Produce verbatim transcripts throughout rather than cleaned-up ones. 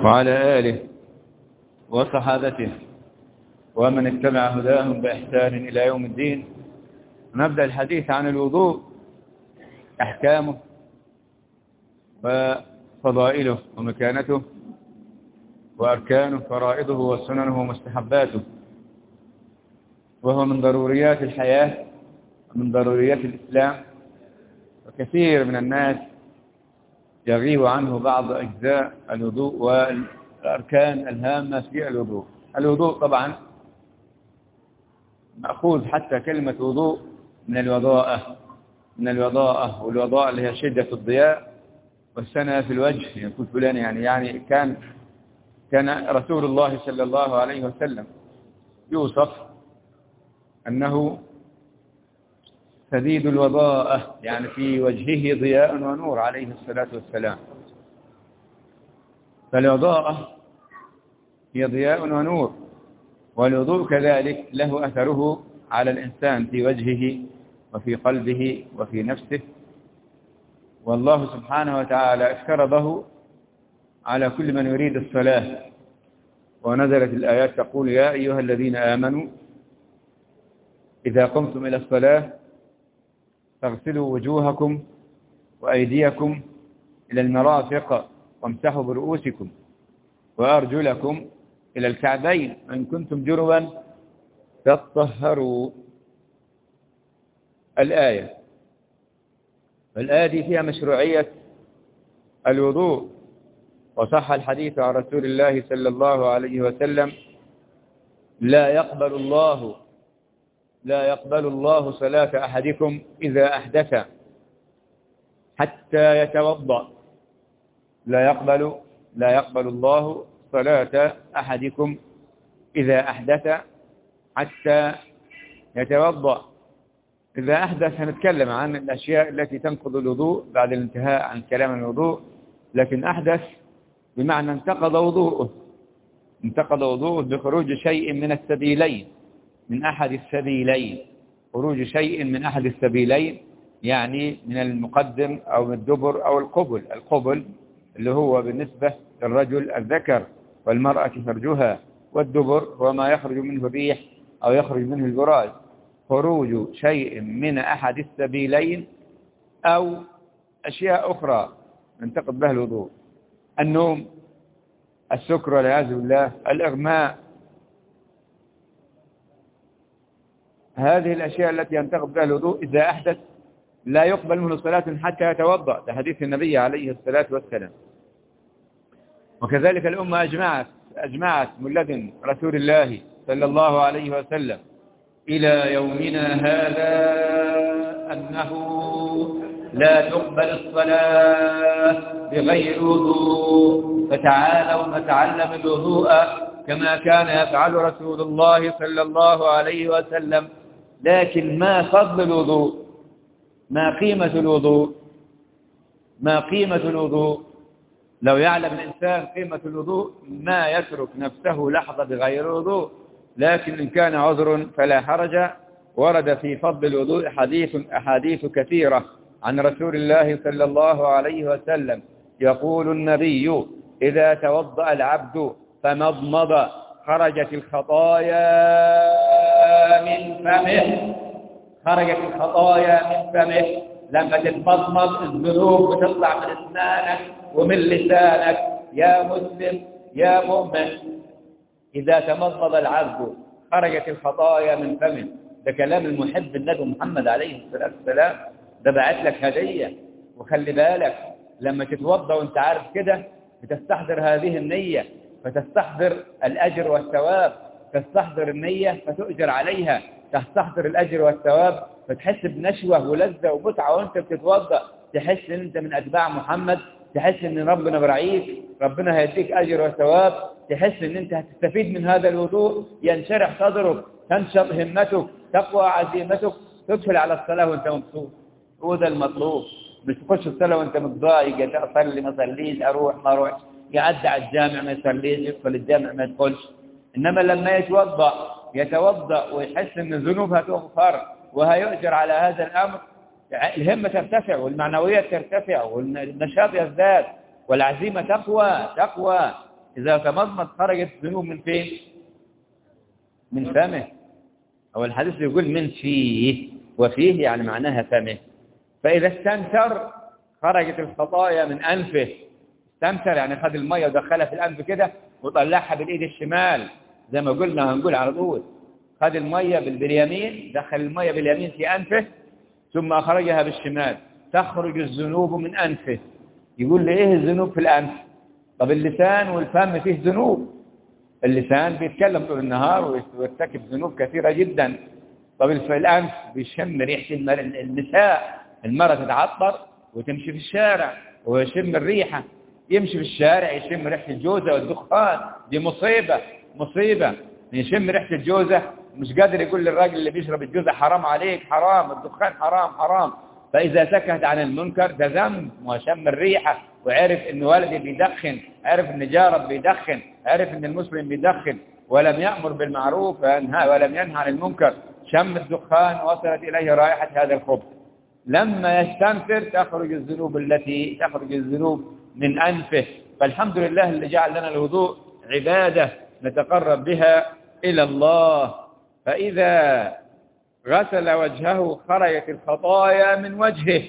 وعلى آله وصحابته ومن اتبع هداهم بإحسان إلى يوم الدين. نبدأ الحديث عن الوضوء، أحكامه وفضائله ومكانته وأركانه فرائضه وسننه ومستحباته، وهو من ضروريات الحياة ومن ضروريات الإسلام، وكثير من الناس يغيب عنه بعض أجزاء الوضوء والأركان الهامة في الوضوء. الوضوء طبعا مأخوذ حتى كلمة وضوء من الوضاءة من الوضاءة والوضاءة اللي هي شدة الضياء والسنة في الوجه. يقول فلان يعني يعني كان كان رسول الله صلى الله عليه وسلم يوصف أنه شديد الوضاءة، يعني في وجهه ضياء ونور عليه الصلاة والسلام. فالوضاءة هي ضياء ونور، والوضوء كذلك له أثره على الإنسان في وجهه وفي قلبه وفي نفسه. والله سبحانه وتعالى افترضه على كل من يريد الصلاة، ونزلت الآيات تقول: يا أيها الذين آمنوا إذا قمتم إلى الصلاة فاغسلوا وجوهكم وأيديكم إلى المرافق وامسحوا برؤوسكم وأرجلكم إلى الكعبين وإن كنتم جنبا فاطهروا. الآية الآية دي فيها مشروعية الوضوء، وصح الحديث عن رسول الله صلى الله عليه وسلم: لا يقبل الله لا يقبل الله صلاة أحدكم إذا أحدث حتى يتوضأ. لا يقبل لا يقبل الله صلاة أحدكم إذا أحدث حتى يتوضأ. إذا أحدث هنتكلم عن الأشياء التي تنقض الوضوء بعد الانتهاء عن كلام الوضوء، لكن أحدث بمعنى انتقض وضوءه انتقض وضوءه بخروج شيء من السبيلين من أحد السبيلين خروج شيء من أحد السبيلين يعني من المقدم أو من الدبر أو القبل. القبل اللي هو بالنسبة للرجل الذكر، والمرأة فرجها، والدبر هو ما يخرج منه الريح أو يخرج منه البراز. خروج شيء من أحد السبيلين أو أشياء أخرى ينتقض بها الوضوء: النوم، السكر والعياذ بالله، الإغماء. هذه الأشياء التي ينتقض بها الوضوء إذا أحدث لا يقبل منه صلاة حتى يتوضأ، ده حديث النبي عليه الصلاة والسلام. وكذلك الأمة أجمعت أجمعت من لدن رسول الله صلى الله عليه وسلم إلى يومنا هذا أنه لا تقبل الصلاة بغير وضوء. فتعالوا نتعلم الوضوء كما كان يفعل رسول الله صلى الله عليه وسلم. لكن ما فضل الوضوء؟ ما قيمة الوضوء؟ ما قيمة الوضوء؟ لو يعلم الإنسان قيمة الوضوء ما يترك نفسه لحظة بغير وضوء. لكن إن كان عذر فلا حرج. ورد في فضل الوضوء حديث أحاديث كثيرة عن رسول الله صلى الله عليه وسلم. يقول النبي: إذا توضأ العبد فمضمض خرجت الخطايا من فمه خرجت الخطايا من فمه لما تتمضمض الذنوب بتطلع من اسنانك ومن لسانك يا مسلم يا مؤمن. إذا تمضمض العبد خرجت الخطايا من فمه. ده كلام المحب النبي محمد عليه الصلاة والسلام، ده بعت لك هدية. وخلي بالك لما تتوضأ وانت عارف كده بتستحضر هذه النية، فتستحضر الأجر والثواب. تستحضر النية فتؤجر عليها، تستحضر الأجر والثواب فتحس بنشوة ولذة ومتعة وانت بتتوضأ. تحس ان انت من أتباع محمد، تحس ان ربنا برعيك، ربنا هيديك أجر وثواب. تحس ان انت هتستفيد من هذا الوضوء، ينشرح صدرك، تنشط همتك، تقوى عزيمتك، تدخل على الصلاة وانت مبسوط. هو ده المطلوب. مش تخش الصلاة وانت متضايق: اصلي ما اصليش، اروح ما اروحش، يعدي على الجامع ما يصليش، يدخل الجامع ما يدخلش. انما لما يتوضا يتوضا ويحس ان الذنوب هتغفر وهيؤجر على هذا الامر، الهمه ترتفع والمعنويات ترتفع والنشاط يزداد والعزيمه تقوى تقوى إذا تمضمض خرجت الذنوب من فين؟ من فمه. أو الحديث يقول من فيه، وفيه يعني معناها فمه. فإذا استنثر خرجت الخطايا من أنفه. استنثر يعني خد المية ودخلها في الأنف كده وطلعها بالإيد الشمال زي ما قلنا هنقول على طول. خد المية باليمين، دخل المية باليمين في أنفه ثم أخرجها بالشمال، تخرج الذنوب من أنفه. يقول لي إيه الذنوب في الأنف؟ طب اللسان والفم فيه ذنوب. اللسان بيتكلم طول النهار ويرتكب ذنوب كثيرة جدا. طب الأنف بيشم ريحة النساء، المرأة تتعطر وتمشي في الشارع ويشم الريحة، يمشي في الشارع يشم ريحة الجوزة والدخان، دي مصيبة مصيبة. يشم ريحة الجوزة مش قادر يقول للراجل اللي بيشرب الجوزة حرام عليك، حرام، الدخان حرام حرام. فإذا سكت عن المنكر ده ذنب، وشم الريحة وعرف إن والدي بيدخن، عرف إن جاره بيدخن، عرف إن المسلم بيدخن ولم يأمر بالمعروف ولم ينهى عن المنكر، شم الدخان وصلت إليه رائحة هذا الخبث. لما يستنفر تخرج الذنوب التي تخرج الذنوب من أنفه. فالحمد لله اللي جعل لنا الوضوء عبادة نتقرب بها إلى الله. فإذا غسل وجهه خرجت الخطايا من وجهه.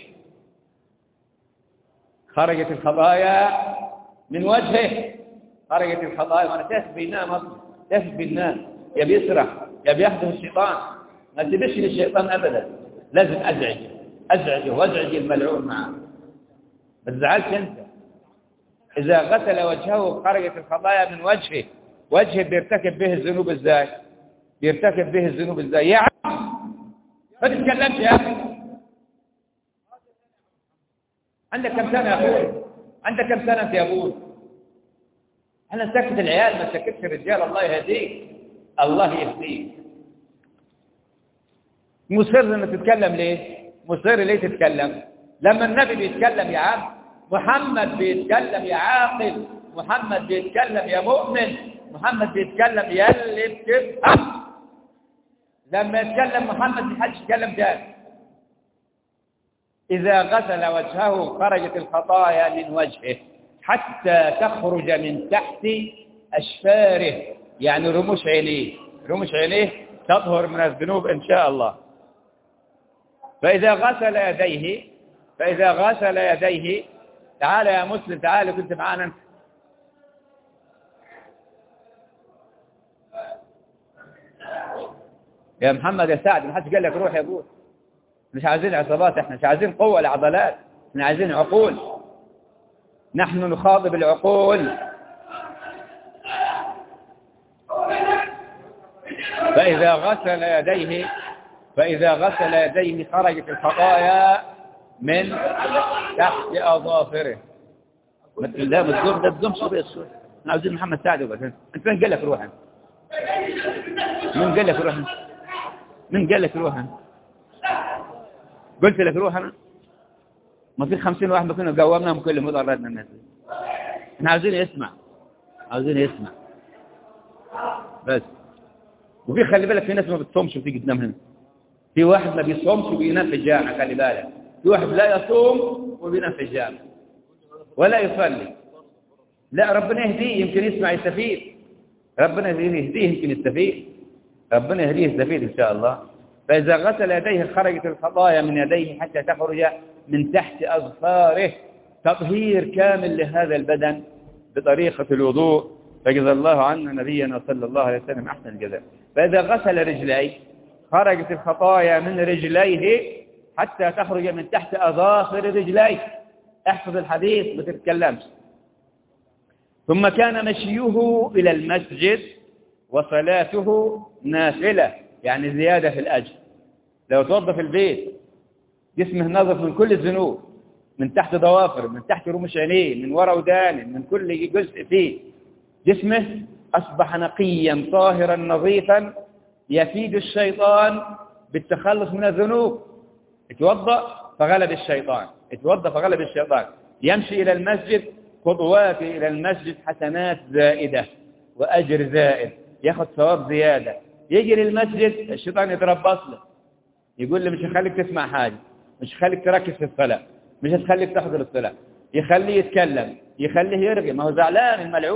خرجت الخطايا من وجهه. خرجت الخطايا. وانا تاس بينام اصلا، تاس بينام، يا بيسرح يا بيخدم الشيطان. ما تبش للشيطان ابدا، لازم ازعج ازعج وازعج الملعون معه. ما تزعلش انت. اذا غسل وجهه خرجت الخطايا من وجهه. وجهه بيرتكب به الذنوب ازاي؟ بيرتكب به الذنوب ازاي؟ يا عم ما تتكلمش يا اخي. عندك كم سنه يا اخوي؟ عندك كم سنه انت يا ابوي؟ انا سكت العيال ما سكتش الرجال. الله يهديك، الله يهديك. مصر انك تتكلم ليه؟ مصر ليه تتكلم؟ لما النبي بيتكلم يا عم، محمد بيتكلم يا عاقل، محمد بيتكلم يا مؤمن، محمد بيتكلم يا اللي بتفهم. لما يتكلم محمد محدش يتكلم تاني. إذا غسل وجهه خرجت الخطايا من وجهه حتى تخرج من تحت أشفاره، يعني رموش عينيه. رموش عينيه تطهر من الذنوب إن شاء الله. فإذا غسل يديه فإذا غسل يديه تعال يا مسلم، تعال كنت معانا انت. يا محمد يا سعد، ما حدش قال لك روح يا ابوي. مش عايزين عصابات، احنا مش عايزين قوة العضلات، احنا عايزين عقول. نحن نخاطب العقول. فإذا غسل يديه فإذا غسل يديه خرجت الخطايا من تحت أظافره. لا متزوم ده تزوم شو بيصير. احنا عايزين محمد سعد وبس. انت من قال لك روح؟ من قال لك روح؟ من قال لك روح؟ قلت لك روح انا؟ ما في خمسين واحد بكنا قومناهم كل مضردنا الناس. احنا عاوزين يسمع، عاوزين يسمع بس. وفي خلي بالك في ناس ما بتصومش وتيجي تنام هنا. في واحد ما بيصومش وبينام في الجامع، خلي بالك. في واحد لا يصوم وبينام في الجامع ولا يصلي. لا ربنا يهديه يمكن يسمع يستفيد. ربنا يهديه يمكن يستفيد. ربنا يهديه يستفيد إن شاء الله. فإذا غسل يديه خرجت الخطايا من يديه حتى تخرج من تحت أظفاره. تطهير كامل لهذا البدن بطريقة الوضوء. فجزا الله عنا نبينا صلى الله عليه وسلم أحسن الجزاء. فإذا غسل رجليه خرجت الخطايا من رجليه حتى تخرج من تحت أظافر رجليه. احفظ الحديث ما تتكلمش. ثم كان مشيه إلى المسجد وصلاته نافلة، يعني زيادة في الأجر. لو توظف البيت جسمه نظف من كل الذنوب، من تحت ضوافر، من تحت رموش عينيه، من وراء ودان، من كل جزء فيه. جسمه أصبح نقيا طاهرا نظيفا يفيد الشيطان بالتخلص من الذنوب. اتوضأ فغلب الشيطان، اتوضأ فغلب الشيطان. يمشي إلى المسجد، خطواته إلى المسجد حسنات زائدة وأجر زائد، ياخذ ثواب زيادة. يجي للمسجد الشيطان يتربص له، يقول له مش هخليك تسمع حاجة، مش هخليك تركز في الصلاة، مش هتخليك تحضر الصلاة، يخليه يتكلم، يخليه يرغي. ما هو زعلان الملعون،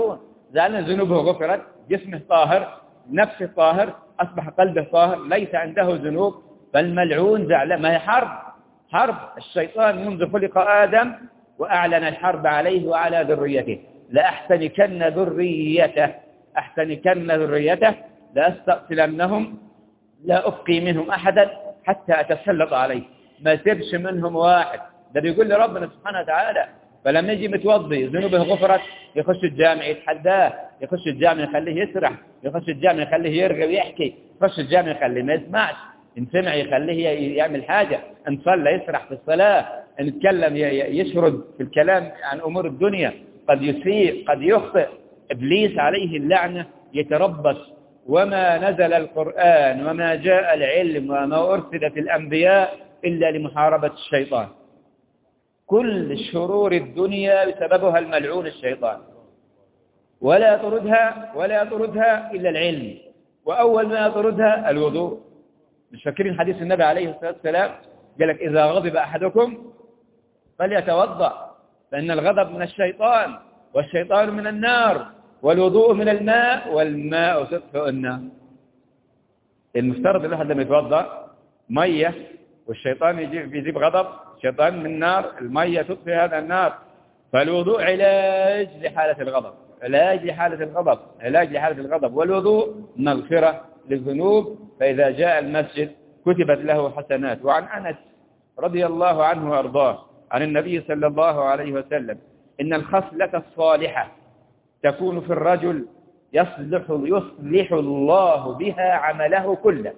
زعلان ذنوبه غفرت، جسمه طاهر، نفسه طاهر، أصبح قلبه طاهر، ليس عنده ذنوب، فالملعون زعلان. ما هي حرب، حرب الشيطان منذ خلق آدم وأعلن الحرب عليه وعلى ذريته. لأحتنكن ذريته، أحتنكن ذريته، لأستأصلنهم، لا أبقي منهم أحدا حتى أتسلط عليه. ما تبش منهم واحد. ده بيقول لربنا سبحانه وتعالى. فلما يجي متوضي ذنوبه غفرت، يخش الجامع يتحداه، يخش الجامع يخليه يسرح، يخش الجامع يخليه يرغي ويحكي، يخش الجامع يخليه ما يسمعش، إن سمع يخليه يعمل حاجة، إن صلى يسرح في الصلاة، إن اتكلم يشرد في الكلام عن أمور الدنيا، قد يسيء قد يخطئ. إبليس عليه اللعنة يتربص. وما نزل القرآن وما جاء العلم وما أرسلت الأنبياء إلا لمحاربة الشيطان. كل شرور الدنيا بسببها الملعون الشيطان، ولا يطردها ولا يطردها إلا العلم، وأول ما يطردها الوضوء. مش فاكرين حديث النبي عليه الصلاة والسلام؟ قال لك إذا غضب أحدكم فليتوضأ، فإن الغضب من الشيطان والشيطان من النار والوضوء من الماء والماء تطفئ النار. المفترض الواحد لما يتوضأ مية والشيطان يجيب يجيب غضب، الشيطان من النار، المية تطفئ هذا النار. فالوضوء علاج لحالة الغضب، علاج لحالة الغضب، علاج لحالة الغضب. والوضوء مغفرة للذنوب، فإذا جاء المسجد كتبت له حسنات. وعن أنس رضي الله عنه وأرضاه عن النبي صلى الله عليه وسلم إن الخصلة الصالحة تكون في الرجل يصلح, يصلح الله بها عمله كله.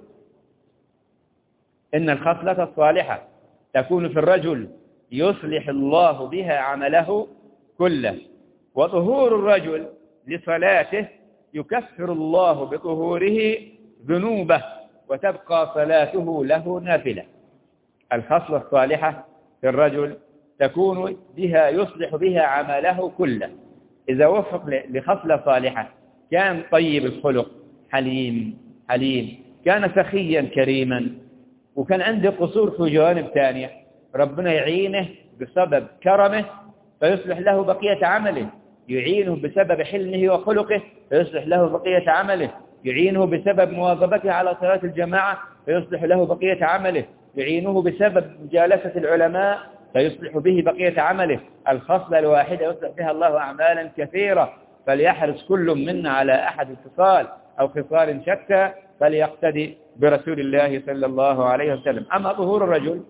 إن الخصلة الصالحة تكون في الرجل يصلح الله بها عمله كله. وطهور الرجل لصلاته يكفر الله بطهوره ذنوبه وتبقى صلاته له نافلة. الخصلة الصالحة في الرجل تكون بها يصلح بها عمله كله. إذا وفق لخصلة صالحة، كان طيب الخلق، حليم حليم، كان سخيا كريما، وكان عنده قصور في جوانب ثانية، ربنا يعينه بسبب كرمه فيصلح له بقية عمله، يعينه بسبب حلمه وخلقه فيصلح له بقية عمله، يعينه بسبب مواظبته على صلاة الجماعة فيصلح له بقية عمله، يعينه بسبب مجالسة العلماء فيصلح به بقية عمله. الخصلة الواحدة يصلح بها الله أعمالا كثيرة. فليحرص كل منا على أحد الخصال أو خصال شتى، فليقتدي برسول الله صلى الله عليه وسلم. أما ظهور الرجل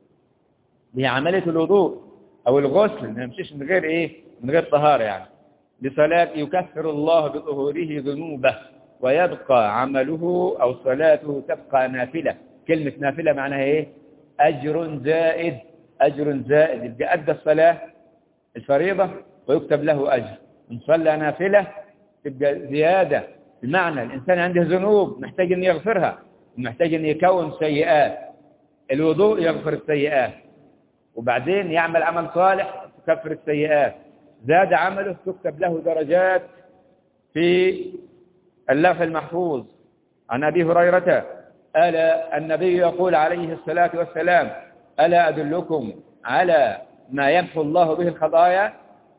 هي عملية الوضوء أو الغسل، ما يمشيش من غير إيه؟ من غير طهارة يعني. لصلاة يكفر الله بظهوره ذنوبه ويبقى عمله أو صلاته تبقى نافلة. كلمة نافلة معناها إيه؟ أجر زائد، أجر زائد. يبقى أدى الصلاة الفريضة ويكتب له أجر، إن صلى نافلة تبقى زيادة. بمعنى الإنسان عنده ذنوب محتاج أن يغفرها، محتاج أن يكون سيئات، الوضوء يغفر السيئات، وبعدين يعمل عمل صالح تكفر السيئات، زاد عمله تكتب له درجات في اللوح المحفوظ. عن أبي هريرة ألا النبي يقول عليه الصلاة والسلام: ألا أدلكم على ما يمحو الله به الخطايا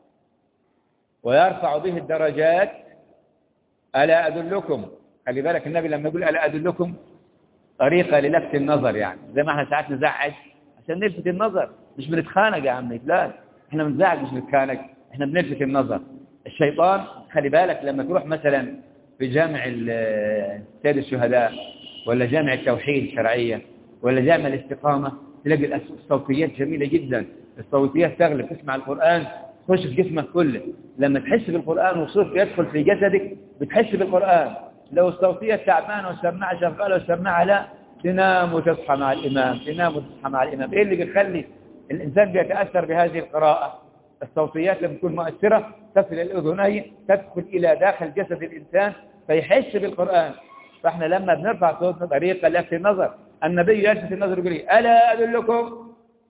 ويرفع به الدرجات؟ ألا أدلكم، خلي بالك النبي لما يقول ألا أدلكم طريقة للفت النظر، يعني زي ما احنا ساعات نزعج عشان نلفت النظر، مش بنتخانق يا عمي، لا احنا بنزعج مش بنتخانق، احنا بنلفت النظر. الشيطان خلي بالك لما تروح مثلا في جامع سيد الشهداء ولا جامع التوحيد الشرعية ولا جامع الاستقامة، تلاقي الصوتيات جميلة جدا، الصوتيات تغلب، تسمع القرآن تخش في جسمك كله. لما تحس بالقرآن وصوت يدخل في جسدك بتحس بالقرآن. لو الصوتية تعبانة والسماعة شغالة والسماعة لا، تنام وتصحى مع الإمام، تنام وتصحى مع الإمام. إيه اللي بيخلي الإنسان بيتأثر بهذه القراءة؟ الصوتيات لما تكون مؤثرة تصل الأذنين، تدخل إلى داخل جسد الإنسان فيحس بالقرآن. فإحنا لما بنرفع صوتنا طريقة لفت النظر، النبي يلفت النظر يقول إيه؟ ألا أدلكم؟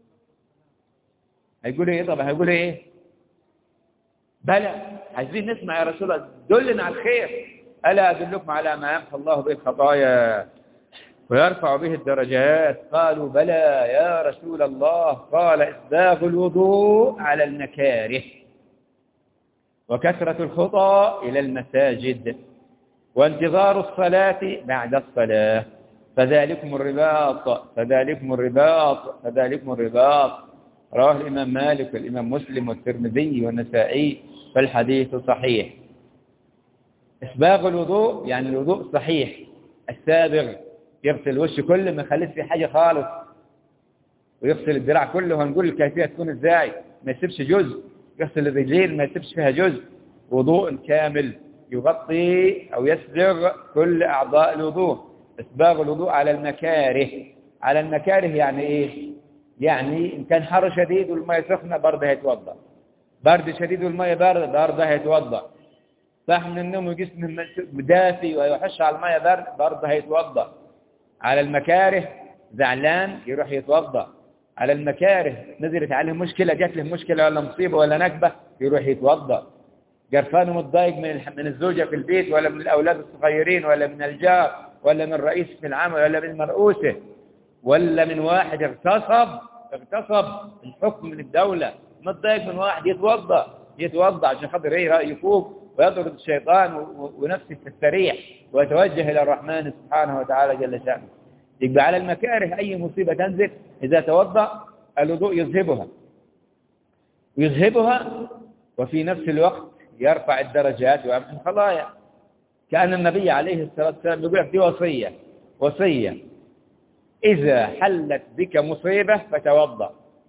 هيقول إيه؟ طبعا هيقول إيه؟ بلى، عايزين نسمع يا رسول الله، دلنا على الخير. ألا أدلكم على ما يمحو الله به الخطايا ويرفع به الدرجات؟ قالوا بلى يا رسول الله. قال: إسباغ الوضوء على المكاره. وكثرة الخطى إلى المساجد، وانتظار الصلاة بعد الصلاة، فذلكم الرباط فذلكم الرباط فذلكم الرباط. رواه الإمام مالك والإمام مسلم والترمذي والنسائي، فالحديث صحيح. إسباغ الوضوء يعني الوضوء الصحيح السابغ، يغسل الوش كله ما يخليش فيه حاجة خالص، ويغسل الذراع كله. وهنقول الكيفية تكون ازاي، ما يسيبش جزء، يغسل الرجلين ما يسيبش فيها جزء، وضوء كامل يغطي أو يسبغ كل أعضاء الوضوء. إسباغ الوضوء على المكاره. على المكاره يعني إيه؟ يعني إن كان حر شديد والماء سخنة برضه هيتوضأ، برد شديد والماء بارد برضه هيتوضأ، صح من النوم وجسمه دافي ويحش على الماء بارد برضه هيتوضأ. على المكاره زعلان يروح يتوضأ، على المكاره نزلت عليه مشكلة، جات له مشكلة ولا مصيبة ولا نكبة يروح يتوضأ. قرفان ومتضايق من من الزوجة في البيت ولا من الأولاد الصغيرين ولا من الجار ولا من الرئيس في العمل ولا من مرؤوسه ولا من واحد اغتصب اغتصب الحكم من الدولة، متضايق من واحد يتوضأ يتوضأ عشان خاطر ايه يفوق ويطرد الشيطان ونفسه تستريح ويتوجه إلى الرحمن سبحانه وتعالى جل شأنه. يبقى على المكاره أي مصيبة تنزل إذا توضأ الوضوء يذهبها يذهبها وفي نفس الوقت يرفع الدرجات ويمحو الخطايا. كأن النبي عليه الصلاة والسلام يقول لك دي وصية وصية إذا حلت بك مصيبة فتوضأ،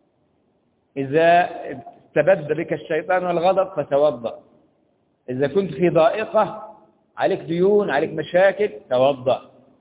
إذا استبد بك الشيطان والغضب فتوضأ، إذا كنت في ضائقة عليك ديون عليك مشاكل توضأ.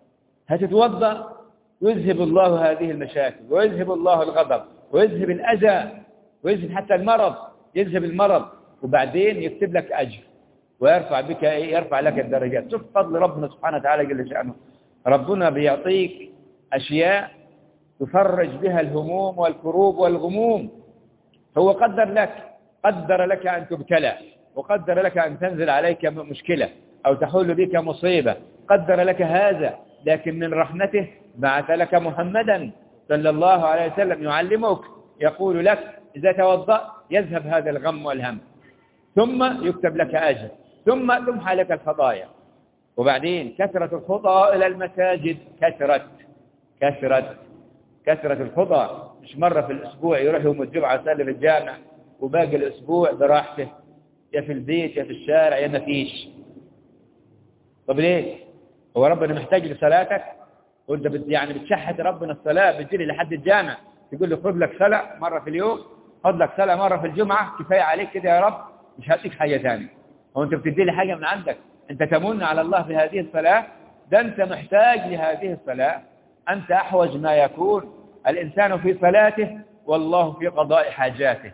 هتتوضأ ويذهب الله هذه المشاكل ويذهب الله الغضب ويذهب الأذى ويذهب حتى المرض، يذهب المرض وبعدين يكتب لك أجر ويرفع بك يرفع لك الدرجات. شوف فضل ربنا سبحانه وتعالى جل شأنه. ربنا بيعطيك أشياء تفرج بها الهموم والكروب والغموم. هو قدر لك قدر لك أن تبتلى، وقدر لك أن تنزل عليك مشكلة أو تحول بك مصيبة، قدر لك هذا، لكن من رحمته بعث لك محمدا صلى الله عليه وسلم يعلمك، يقول لك إذا توضأ يذهب هذا الغم والهم، ثم يكتب لك أجر، ثم تمحى لك الخطايا. وبعدين كثرة الخطى إلى المساجد، كثرة كثرة كثرة الخطى، مش مرة في الأسبوع يروح يوم الجمعة يصلي في الجامع وباقي الأسبوع براحته، يا في البيت يا في الشارع يا ما فيش. طب ليه؟ هو ربنا محتاج لصلاتك؟ وانت بت يعني بتشحت ربنا الصلاة، بتجري لحد الجامع تقول له خذ لك صلاة مرة في اليوم، خذ لك صلاة مرة في الجمعة، كفاية عليك كده يا رب، مش هديك حاجة ثانيه. هو انت بتدي لي حاجة من عندك؟ انت تمن على الله في هذه الصلاة؟ ده انت محتاج لهذه الصلاة، انت احوج ما يكون الانسان في صلاته والله في قضاء حاجاته.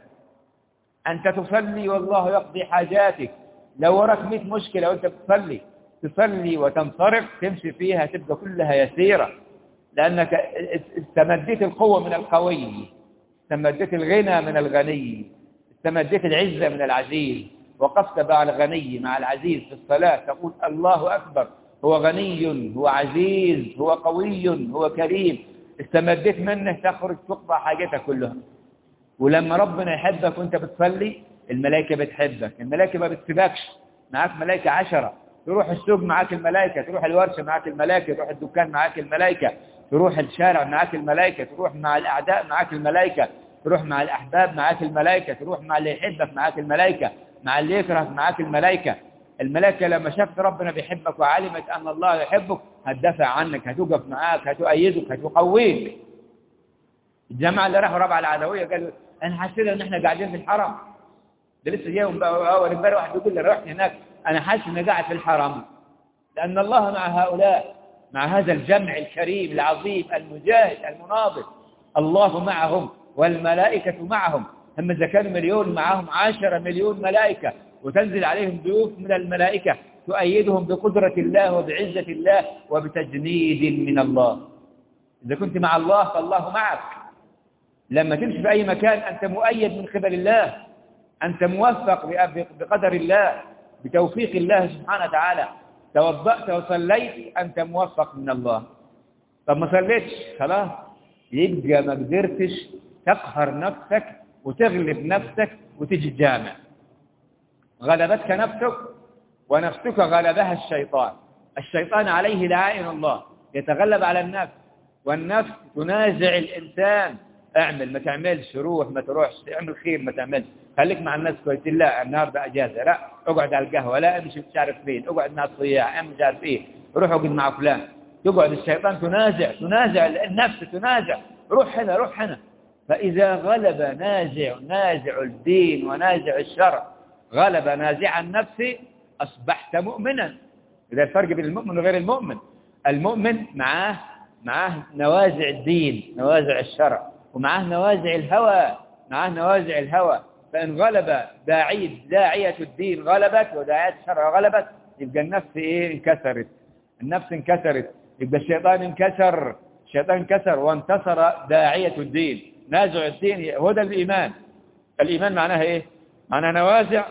انت تصلي والله يقضي حاجاتك. لو وراك مئة مشكلة وانت بتصلي تصلي وتنصرف تمشي فيها تبقى كلها يسيرة، لأنك استمدت القوة من القوي، استمدت الغنى من الغني، استمدت العزة من العزيز، وقفت مع الغني مع العزيز في الصلاة تقول الله أكبر، هو غني هو عزيز هو قوي هو كريم، استمدت منه تخرج تقضى حاجتك كلها. ولما ربنا يحبك وانت بتصلي الملائكة بتحبك، الملائكة ما بتسيبكش، معاك ملائكة عشرة، تروح السوق معاك الملائكة، تروح الورشة معاك الملائكة، تروح الدكان معاك الملائكة، تروح الشارع معاك الملائكة، تروح مع الأعداء معاك الملائكة، تروح مع الأحباب معاك الملائكة، تروح مع اللي يحبك معاك الملائكة، مع اللي يكرهك معاك الملائكة. الملائكة لما شافت ربنا بيحبك وعلمت أن الله يحبك هتدافع عنك، هتوقف معاك، هتؤيدك، هتقويك. الجماعة اللي راحوا ربع العدوية قالوا أنا حاسين إن إحنا قاعدين في الحرم، ده لسه جايهم أول امبارح واحد يقول لي رحت هناك أنا حاسس إني قاعد في الحرم، لأن الله مع هؤلاء، مع هذا الجمع الكريم العظيم المجاهد المناضل، الله معهم والملائكة معهم. هم إذا كانوا مليون معهم عشرة مليون ملائكة، وتنزل عليهم ضيوف من الملائكة تؤيدهم بقدرة الله وبعزة الله وبتجنيد من الله. إذا كنت مع الله فالله معك. لما تمشي في أي مكان أنت مؤيد من قبل الله، أنت موفق بقدر الله بتوفيق الله سبحانه وتعالى. توضأت وصليت أنت موفق من الله. طب ما صليتش خلاص، يبقى ما قدرتش تقهر نفسك وتغلب نفسك وتجي الجامع. غلبتك نفسك ونفسك غلبها الشيطان. الشيطان عليه لعائن الله يتغلب على النفس، والنفس تنازع الإنسان. اعمل ما تعملش، روح ما تروحش، اعمل خير ما تعملش، خليك مع الناس كويسين، لا النهارده اجازه، لا اقعد على القهوه، لا امشي مش عارف فين، اقعد مع الصياع، مش عارف ايه، روح اقعد مع فلان. تقعد الشيطان تنازع تنازع النفس، تنازع روح هنا روح هنا. فإذا غلب نازع نازع الدين ونازع الشرع، غلب نازع النفس، أصبحت مؤمنا. إذا الفرق بين المؤمن وغير المؤمن، المؤمن معاه معاه نوازع الدين نوازع الشرع، ومعاه نوازع الهوى معاه نوازع الهوى. فإن غلب داعية داعية الدين غلبت وداعية الشرع غلبت، يبقى النفس إيه؟ انكسرت. النفس انكسرت، يبقى الشيطان انكسر الشيطان انكسر وانتصر داعية الدين. نازع الدين هو ده الإيمان. الإيمان معناها إيه؟ معناها نوازع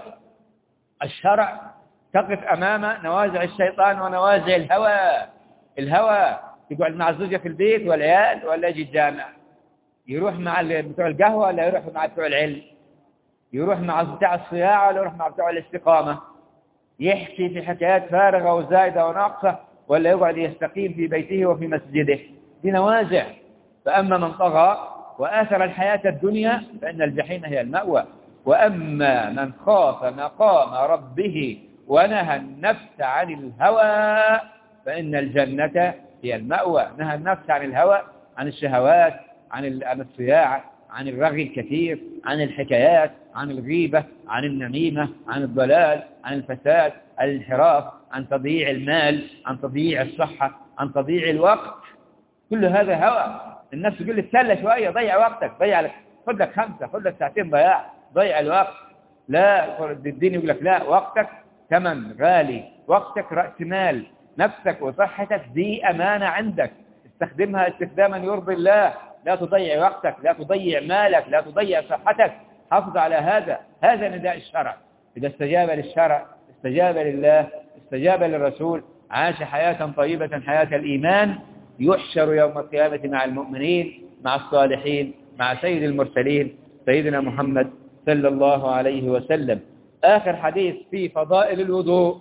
الشرع تقف أمام نوازع الشيطان ونوازع الهوى. الهوى يقعد مع الزوجة في البيت والعيال، ولا يجي الجامع، يروح مع بتوع القهوة ولا يروح مع بتوع العلم، يروح مع بتوع الصياعة ولا يروح مع بتوع الاستقامة، يحكي في حكايات فارغة وزايدة وناقصة ولا يقعد يستقيم في بيته وفي مسجده. دي نوازع. فأما من طغى وآثر الحياة الدنيا فإن الجحيم هي المأوى، وأما من خاف مقام ربه ونهى النفس عن الهوى فإن الجنة هي المأوى. نهى النفس عن الهوى، عن الشهوات، عن عن الصياعة، عن الرغي الكثير، عن الحكايات، عن الغيبة، عن النميمة، عن الضلال، عن الفساد، عن الانحراف، عن تضييع المال، عن تضييع الصحة، عن تضييع الوقت. كل هذا هوى. النفس تقول لي تسلى شوية، ضيع وقتك، ضيع لك، خذ لك خمسة، خذ لك ساعتين ضياع، ضيع الوقت. لا، الدين يقول لك لا، وقتك ثمن غالي، وقتك رأس مال، نفسك وصحتك دي أمانة عندك، استخدمها استخداما يرضي الله. لا تضيع وقتك، لا تضيع مالك، لا تضيع صحتك، حافظ على هذا. هذا نداء الشرع. إذا استجاب للشرع استجاب لله استجاب للرسول، عاش حياة طيبة، حياة الإيمان، يحشر يوم القيامة مع المؤمنين، مع الصالحين، مع سيد المرسلين سيدنا محمد صلى الله عليه وسلم. آخر حديث في فضائل الوضوء.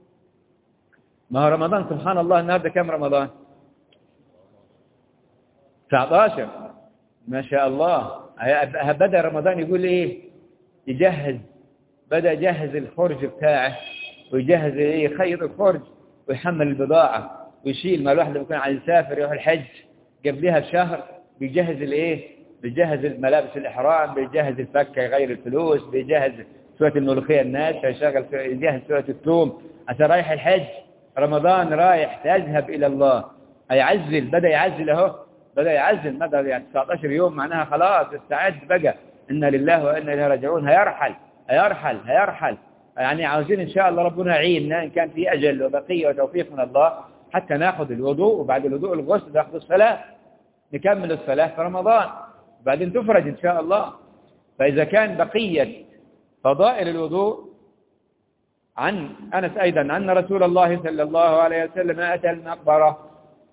ما هو رمضان سبحان الله، النهارده كم رمضان؟ تسعة عشر ما شاء الله. بدأ رمضان يقول ايه؟ يجهز، بدأ يجهز الخرج بتاعه، ويجهز ايه؟ يخيط الخرج ويحمل البضاعة ويشيل. ما الواحد بيكون عايز يسافر يروح الحج قبلها بشهر بيجهز الايه؟ بيجهز الملابس الإحرام، بيجهز الفكة يغير الفلوس، بيجهز سوى الملوخية الناشفة، يشغل يجهز سوى الثوم عشان رايح الحج. رمضان رايح تذهب إلى الله، هيعزل، بدأ يعزل اهو، بدأ يعزل. مدى يعني تسعة عشر يوم معناها خلاص استعد بقى، إن لله وإنا إليه راجعون. هيرحل هيرحل هيرحل يعني عاوزين إن شاء الله ربنا يعيننا إن كان في أجل وبقية وتوفيق من الله حتى ناخذ الوضوء، وبعد الوضوء الغسل ناخذ الصلاة، نكمل الصلاة في رمضان، بعدين تفرج إن شاء الله. فإذا كان بقية فضائل الوضوء عن أنس أيضا أن رسول الله صلى الله عليه وسلم أتى المقبرة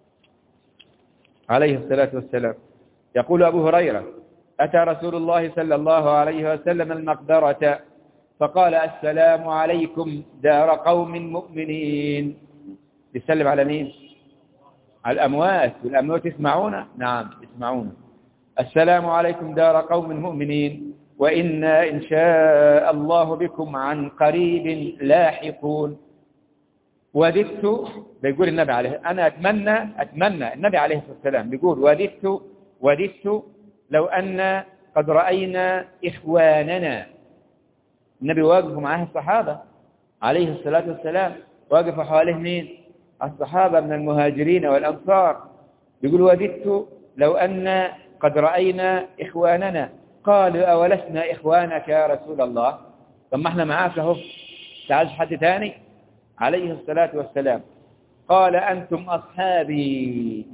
عليه الصلاة والسلام. يقول أبو هريرة: أتى رسول الله صلى الله عليه وسلم المقبرة فقال: السلام عليكم دار قوم مؤمنين. يسلم على مين؟ على الأموات. والأموات يسمعون؟ نعم يسمعون. السلام عليكم دار قوم مؤمنين وإنا إن شاء الله بكم عن قريب لاحقون. وددت، بيقول النبي عليه، أنا أتمنى أتمنى النبي عليه الصلاة والسلام بيقول: وددت وددت لو أن قد رأينا إخواننا. النبي واقف معاه الصحابة عليه الصلاة والسلام، واقف حواليه مين؟ الصحابة من المهاجرين والأنصار. يقول: وددت لو أن قد رأينا إخواننا. قالوا: أولسنا إخوانك يا رسول الله؟ طب ما احنا معاك اهو، تعال حد تاني؟ عليه الصلاة والسلام قال: أنتم أصحابي.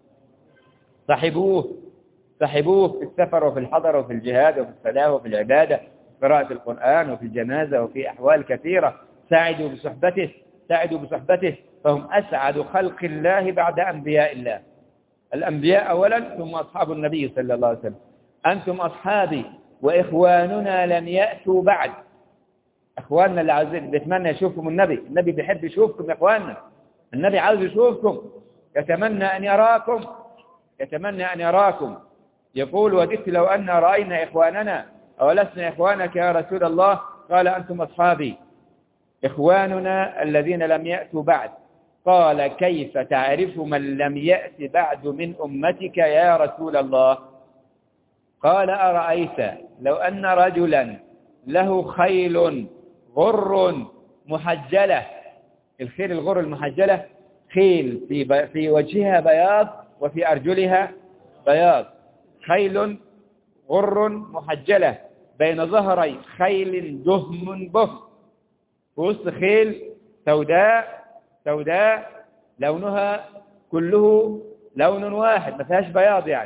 صحبوه صحبوه في السفر وفي الحضر وفي الجهاد وفي الصلاة وفي العبادة، قراءة القرآن وفي الجنازة وفي أحوال كثيرة. ساعدوا بصحبته ساعدوا بصحبته فهم أسعد خلق الله بعد أنبياء الله. الأنبياء أولا ثم أصحاب النبي صلى الله عليه وسلم. أنتم أصحابي وإخواننا لم يأتوا بعد. إخواننا اللي عايزين بيتمنى يشوفكم النبي، النبي بيحب يشوفكم يا إخواننا، النبي عاوز يشوفكم، يتمنى أن يراكم، يتمنى أن يراكم. يقول وددت لو أن رأينا إخواننا أولسنا إخوانك يا رسول الله؟ قال أنتم أصحابي إخواننا الذين لم يأتوا بعد. قال كيف تعرف من لم يأت بعد من أمتك يا رسول الله؟ قال أرأيت لو أن رجلا له خيل غر محجلة، الخيل الغر المحجلة خيل في في وجهها بياض وفي أرجلها بياض، خيل غر محجلة بين ظهري خيل دهم بهم، وسط خيل سوداء سوداء لونها كله لون واحد ما فيهاش بياض، يعني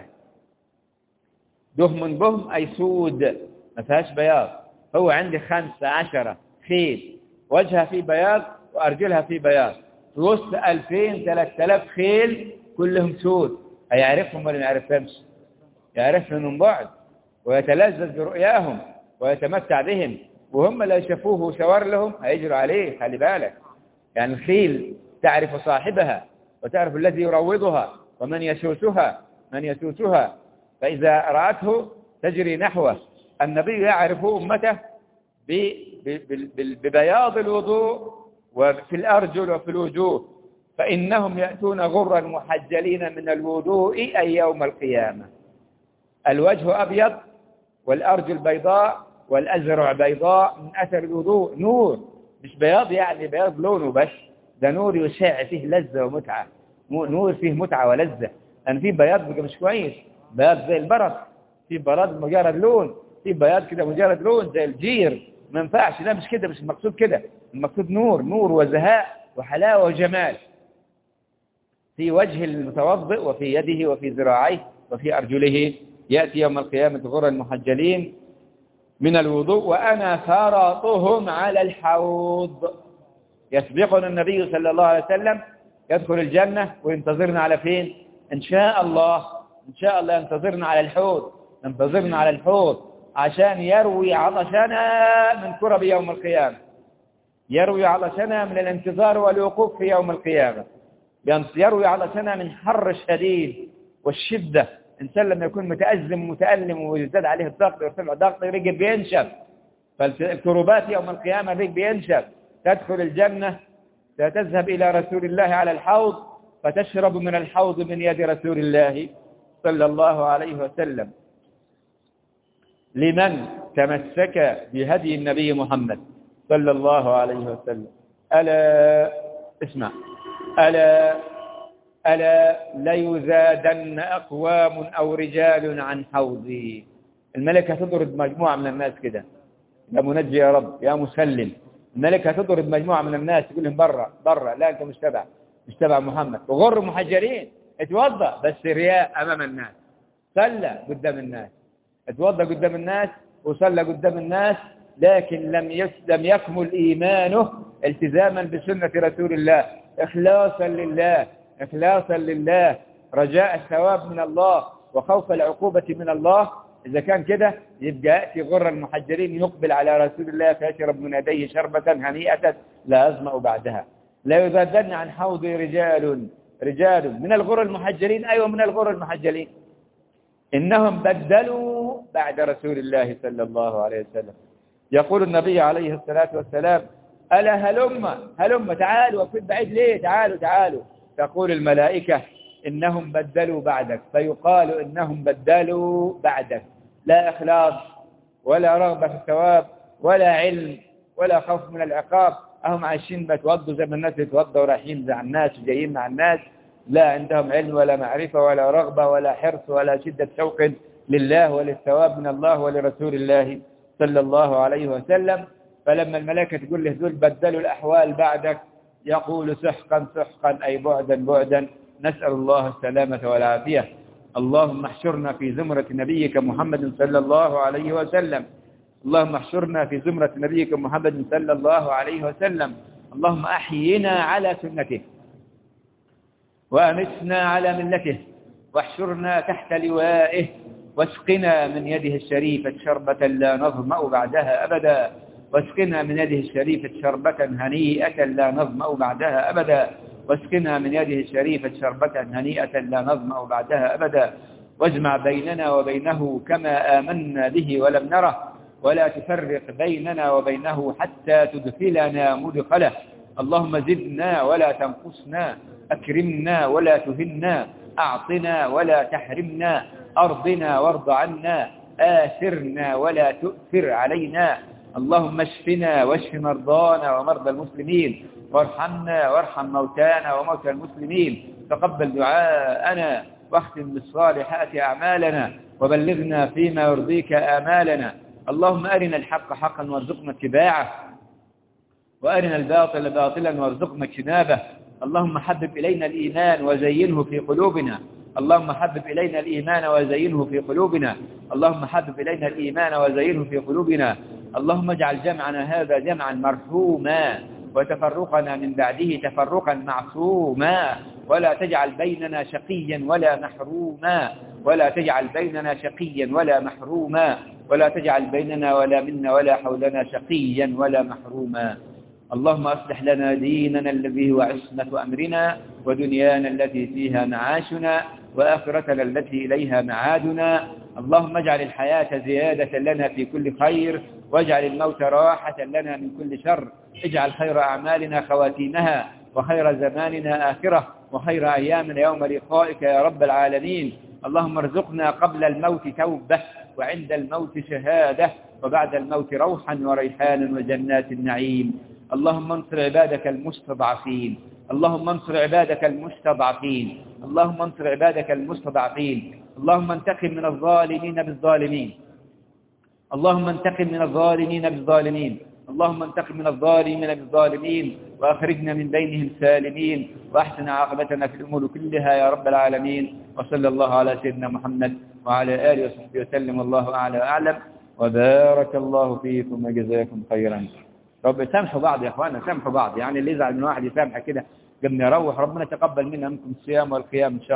دهم بهم أي سود ما فيهاش بياض. هو عندي خمسة عشرة خيل وجهها فيه بياض وأرجلها فيه بياض، في وسط ألفين ثلاثة آلاف خيل كلهم سود، هيعرفهم ولا ما يعرفهمش؟ يعرفهم من بعد ويتلذذ برؤياهم ويتمتع بهم، وهم لو شافوه وشاور لهم هيجروا عليه. خلي بالك، يعني الخيل تعرف صاحبها وتعرف الذي يروضها ومن يسوسها من يسوسها، فإذا رأته تجري نحوه. النبي يعرف أمته ببياض الوضوء وفي الأرجل وفي الوجوه، فإنهم يأتون غرا محجلين من الوضوء أي يوم القيامة، الوجه أبيض والأرجل بيضاء والأزرع بيضاء من أثر الوضوء، نور، مش بياض يعني بياض لونه بس، ده نور يشع فيه لذة ومتعة، نور فيه متعة ولذة. أن في بياض بقى مش كويس، بياض زي البرص، في بياض مجرد لون، في بياض كده مجرد لون زي الجير، ما ينفعش، لا مش كده، مش المقصود كده، المقصود نور، نور وزهاء وحلاوة وجمال في وجه المتوضئ وفي يده وفي ذراعيه وفي أرجله، يأتي يوم القيامة غرا المحجلين من الوضوء وأنا فرطهم على الحوض. يسبقنا النبي صلى الله عليه وسلم يدخل الجنة وينتظرنا على فين؟ إن شاء الله، إن شاء الله ينتظرنا على الحوض، ينتظرنا على الحوض عشان يروي عطشنا من كرب يوم القيامة، يروي عطشنا من الانتظار والوقوف في يوم القيامة، يروي عطشنا من حر الشديد والشدة. إنسان لما يكون متأزم متألم ويزداد عليه الضغط ويرتفع ضغط الرجل بينشف، فالكروبات يوم القيامة الرجل بينشف، تدخل الجنة تذهب إلى رسول الله على الحوض فتشرب من الحوض من يد رسول الله صلى الله عليه وسلم. لمن تمسك بهدي النبي محمد صلى الله عليه وسلم. ألا اسمع، ألا ألا ليزادن أقوام أو رجال عن حوضي. الملكة تضرب مجموعة من الناس كده، يا منجي يا رب يا مسلم، الملكة تضرب مجموعة من الناس تقول لهم برا برا، لا أنت مش تبع مش تبع محمد، وغر محجرين، اتوضأ بس رياء أمام الناس، صلى قدام الناس، اتوضأ قدام الناس وصلى قدام الناس، لكن لم لم يكمل إيمانه التزاما بسنة رسول الله، إخلاصا لله، إخلاصا لله، رجاء الثواب من الله وخوف العقوبة من الله. إذا كان كده يبقى يأتي غر المحجرين يقبل على رسول الله فيشرب من يديه شربة هنيئة لا أظمأ بعدها. لا يزادن عن حوضي رجال رجال من الغر المحجرين، أيوة من الغر المحجرين، إنهم بدلوا بعد رسول الله صلى الله عليه وسلم. يقول النبي عليه الصلاة والسلام ألا هلم هلم تعالوا، وفي بعيد ليه، تعالوا تعالوا، تقول الملائكة إنهم بدلوا بعدك، فيقال إنهم بدلوا بعدك، لا إخلاص ولا رغبة في الثواب ولا علم ولا خوف من العقاب، أهم عايشين بتوضوا زي ما الناس يتوضوا ورايحين مع الناس وجايين مع الناس، لا عندهم علم ولا معرفة ولا رغبة ولا حرص ولا شدة شوق لله وللثواب من الله ولرسول الله صلى الله عليه وسلم. فلما الملائكة تقول له ذل بدلوا الأحوال بعدك، يقول سحقا سحقا أي بعدا بعدا، نسأل الله السلامة والعافية. اللهم احشرنا في زمرة نبيك محمد صلى الله عليه وسلم، اللهم احشرنا في زمرة نبيك محمد صلى الله عليه وسلم. اللهم أحينا على سنته وأمتنا على ملته واحشرنا تحت لوائه واسقنا من يده الشريفة شربة لا نظمأ بعدها أبدا. واسقنا من يده الشريفة شربة هنيئة لا نظمأ بعدها أبدا واسقنا من يده الشريفة شربة هنيئة لا نظمأ بعدها أبدا واجمع بيننا وبينه كما آمنا به ولم نره ولا تفرق بيننا وبينه حتى تدخلنا مدخله اللهم زدنا ولا تنقصنا أكرمنا ولا تهنا أعطنا ولا تحرمنا أرضنا وارض عنا آثرنا ولا تؤثر علينا اللهم اشفنا واشف مرضانا ومرضى المسلمين وارحمنا وارحم موتانا وموتى المسلمين تقبل دعاءنا واختم بالصالحات أعمالنا وبلغنا فيما يرضيك آمالنا اللهم أرنا الحق حقا وارزقنا اتباعه وأرنا الباطل باطلا وارزقنا اجتنابه اللهم حبب إلينا الإيمان وزينه في قلوبنا اللهم حبب إلينا الإيمان وزينه في قلوبنا اللهم حبب إلينا الإيمان وزينه في قلوبنا اللهم اجعل جمعنا هذا جمعا مرحوما وتفرقنا من بعده تفرقا معصوما ولا تجعل بيننا شقيا ولا محروما ولا تجعل بيننا شقيا ولا محروما ولا تجعل بيننا ولا منا ولا حولنا شقيا ولا محروما اللهم أصلح لنا ديننا الذي هو عصمة أمرنا ودنيانا التي فيها معاشنا وآخرتنا التي إليها معادنا اللهم اجعل الحياة زيادة لنا في كل خير واجعل الموت راحة لنا من كل شر اجعل خير أعمالنا خواتيمها وخير زماننا آخرة وخير أيامنا يوم لقائك يا رب العالمين اللهم ارزقنا قبل الموت توبة وعند الموت شهادة وبعد الموت روحا وريحانا وجنات النعيم اللهم انصر عبادك المستضعفين اللهم انصر عبادك المستضعفين اللهم انصر عبادك المستضعفين اللهم انتقم من الظالمين بالظالمين اللهم انتقم من الظالمين بالظالمين اللهم انتقم من الظالمين بالظالمين وأخرجنا من بينهم سالمين وأحسن عاقبتنا في الأمور كلها يا رب العالمين وصلى الله على سيدنا محمد وعلى آله وصحبه وسلم والله أعلى وأعلم وبارك الله فيكم وجزاكم خيرا. رب سامحوا بعض يا أخوانا سامحوا بعض يعني اللي يزعل من واحد يسامح كده قبل يروح ربنا تقبل منا منكم الصيام والقيام إن شاء الله.